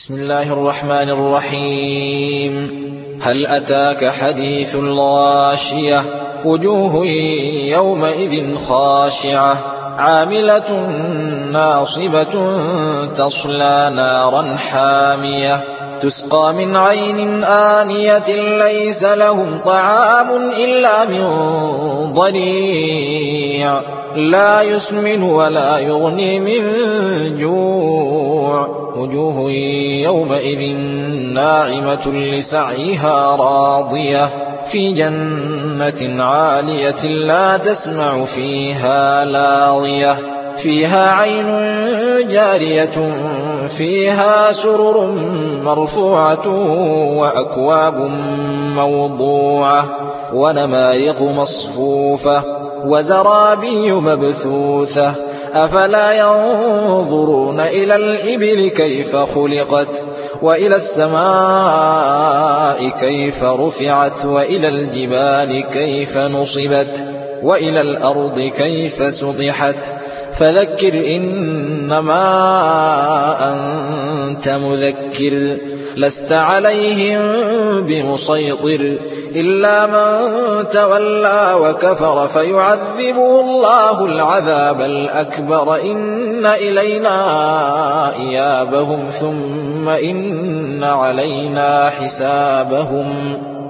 بسم الله الرحمن الرحيم. هل أتاك حديث الغاشية وجوه يومئذ خاشعة عاملة ناصبة تصلى نارا حامية تسقى من عين آنية ليس لهم طعام إلا من ضريع لا يسمن ولا يغني من جوع وجوه يومئذ ناعمة لسعيها راضية في جنة عالية لا تسمع فيها لاغية فيها عين جارية فيها سرر مرفوعة وأكواب موضوعة ونمارق مصفوفة وزرابي مبثوثة أفلا ينظرون إلى الإبل كيف خلقت وإلى السماء كيف رفعت وإلى الجبال كيف نصبت وإلى الأرض كيف سطحت فذكر إنما أنت مذكر لست عليهم بمسيطر إلا من تولى وكفر فيعذبه الله العذاب الأكبر إن إلينا إيابهم ثم إن علينا حسابهم